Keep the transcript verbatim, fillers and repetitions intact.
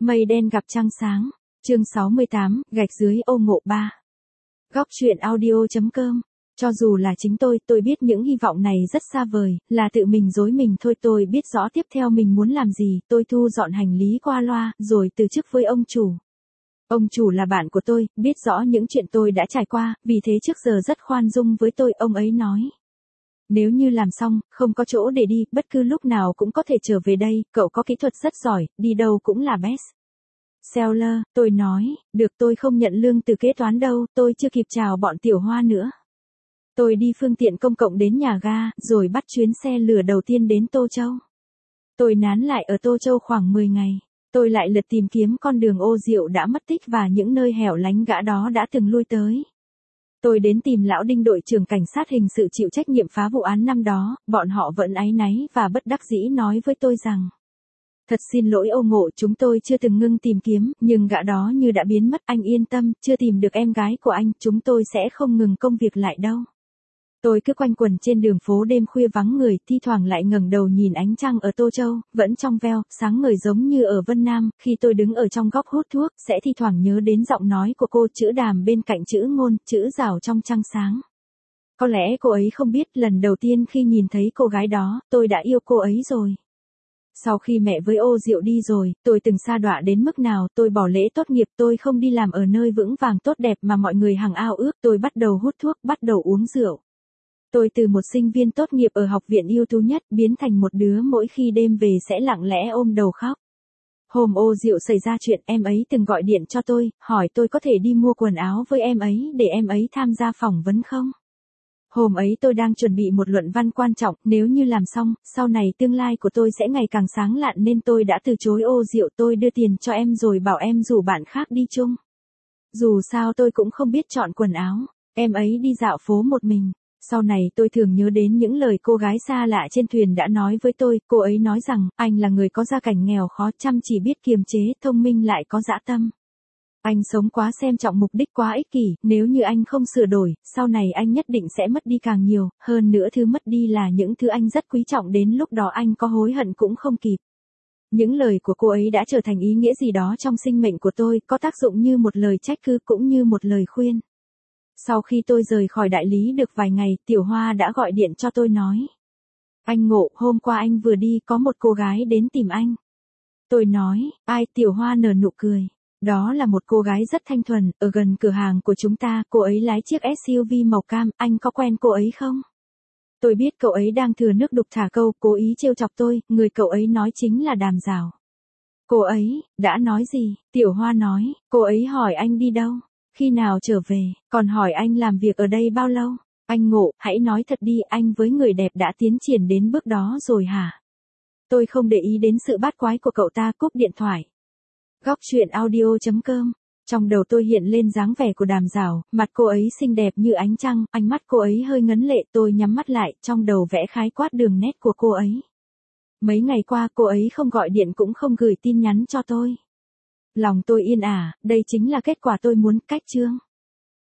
Mây đen gặp trăng sáng. Chương sáu mươi tám, gạch dưới ô ngộ ba. Góc truyện audio.com. Cho dù là chính tôi, tôi biết những hy vọng này rất xa vời, là tự mình dối mình thôi. Tôi biết rõ tiếp theo mình muốn làm gì. Tôi thu dọn hành lý qua loa, rồi từ chức với ông chủ. Ông chủ là bạn của tôi, biết rõ những chuyện tôi đã trải qua, vì thế trước giờ rất khoan dung với tôi. Ông ấy nói, nếu như làm xong, không có chỗ để đi, bất cứ lúc nào cũng có thể trở về đây. Cậu có kỹ thuật rất giỏi, đi đâu cũng là best seller. Tôi nói, được, tôi không nhận lương từ kế toán đâu. Tôi chưa kịp chào bọn Tiểu Hoa nữa. Tôi đi phương tiện công cộng đến nhà ga, rồi bắt chuyến xe lửa đầu tiên đến Tô Châu. Tôi nán lại ở Tô Châu khoảng mười ngày. Tôi lại lượt tìm kiếm con đường Ô Diệu đã mất tích và những nơi hẻo lánh gã đó đã từng lui tới. Tôi đến tìm lão Đinh, đội trưởng cảnh sát hình sự chịu trách nhiệm phá vụ án năm đó. Bọn họ vẫn áy náy và bất đắc dĩ nói với tôi rằng, thật xin lỗi Ô Ngộ, chúng tôi chưa từng ngưng tìm kiếm, nhưng gã đó như đã biến mất. Anh yên tâm, chưa tìm được em gái của anh, chúng tôi sẽ không ngừng công việc lại đâu. Tôi cứ quanh quẩn trên đường phố đêm khuya vắng người, thi thoảng lại ngẩng đầu nhìn ánh trăng ở Tô Châu, vẫn trong veo, sáng ngời giống như ở Vân Nam. Khi tôi đứng ở trong góc hút thuốc, sẽ thi thoảng nhớ đến giọng nói của cô, chữ Đàm bên cạnh chữ Ngôn, chữ Rào trong trăng sáng. Có lẽ cô ấy không biết, lần đầu tiên khi nhìn thấy cô gái đó, tôi đã yêu cô ấy rồi. Sau khi mẹ với Ô Diệu đi rồi, tôi từng sa đọa đến mức nào. Tôi bỏ lễ tốt nghiệp, tôi không đi làm ở nơi vững vàng tốt đẹp mà mọi người hằng ao ước. Tôi bắt đầu hút thuốc, bắt đầu uống rượu. Tôi từ một sinh viên tốt nghiệp ở học viện ưu tú nhất, biến thành một đứa mỗi khi đêm về sẽ lặng lẽ ôm đầu khóc. Hôm Ô Diệu xảy ra chuyện, em ấy từng gọi điện cho tôi, hỏi tôi có thể đi mua quần áo với em ấy để em ấy tham gia phỏng vấn không? Hôm ấy tôi đang chuẩn bị một luận văn quan trọng, nếu như làm xong, sau này tương lai của tôi sẽ ngày càng sáng lạn, nên tôi đã từ chối Ô Diệu. Tôi đưa tiền cho em rồi bảo em rủ bạn khác đi chung. Dù sao tôi cũng không biết chọn quần áo, em ấy đi dạo phố một mình. Sau này tôi thường nhớ đến những lời cô gái xa lạ trên thuyền đã nói với tôi. Cô ấy nói rằng, anh là người có gia cảnh nghèo khó, chăm chỉ, biết kiềm chế, thông minh lại có dã tâm. Anh sống quá xem trọng mục đích, quá ích kỷ, nếu như anh không sửa đổi, sau này anh nhất định sẽ mất đi càng nhiều, hơn nữa thứ mất đi là những thứ anh rất quý trọng, đến lúc đó anh có hối hận cũng không kịp. Những lời của cô ấy đã trở thành ý nghĩa gì đó trong sinh mệnh của tôi, có tác dụng như một lời trách cứ cũng như một lời khuyên. Sau khi tôi rời khỏi đại lý được vài ngày, Tiểu Hoa đã gọi điện cho tôi nói, anh Ngộ, hôm qua anh vừa đi, có một cô gái đến tìm anh. Tôi nói, ai? Tiểu Hoa nở nụ cười. Đó là một cô gái rất thanh thuần, ở gần cửa hàng của chúng ta, cô ấy lái chiếc ét u vê màu cam, anh có quen cô ấy không? Tôi biết cậu ấy đang thừa nước đục thả câu, cố ý trêu chọc tôi, người cậu ấy nói chính là Đàm Rào. Cô ấy, đã nói gì? Tiểu Hoa nói, cô ấy hỏi anh đi đâu, khi nào trở về, còn hỏi anh làm việc ở đây bao lâu. Anh Ngộ, hãy nói thật đi, anh với người đẹp đã tiến triển đến bước đó rồi hả? Tôi không để ý đến sự bát quái của cậu ta, cúp điện thoại. Góc truyện audio.com. Trong đầu tôi hiện lên dáng vẻ của Đàm Rào, mặt cô ấy xinh đẹp như ánh trăng, ánh mắt cô ấy hơi ngấn lệ. Tôi nhắm mắt lại, trong đầu vẽ khái quát đường nét của cô ấy. Mấy ngày qua cô ấy không gọi điện cũng không gửi tin nhắn cho tôi. Lòng tôi yên ả, đây chính là kết quả tôi muốn. Cách chương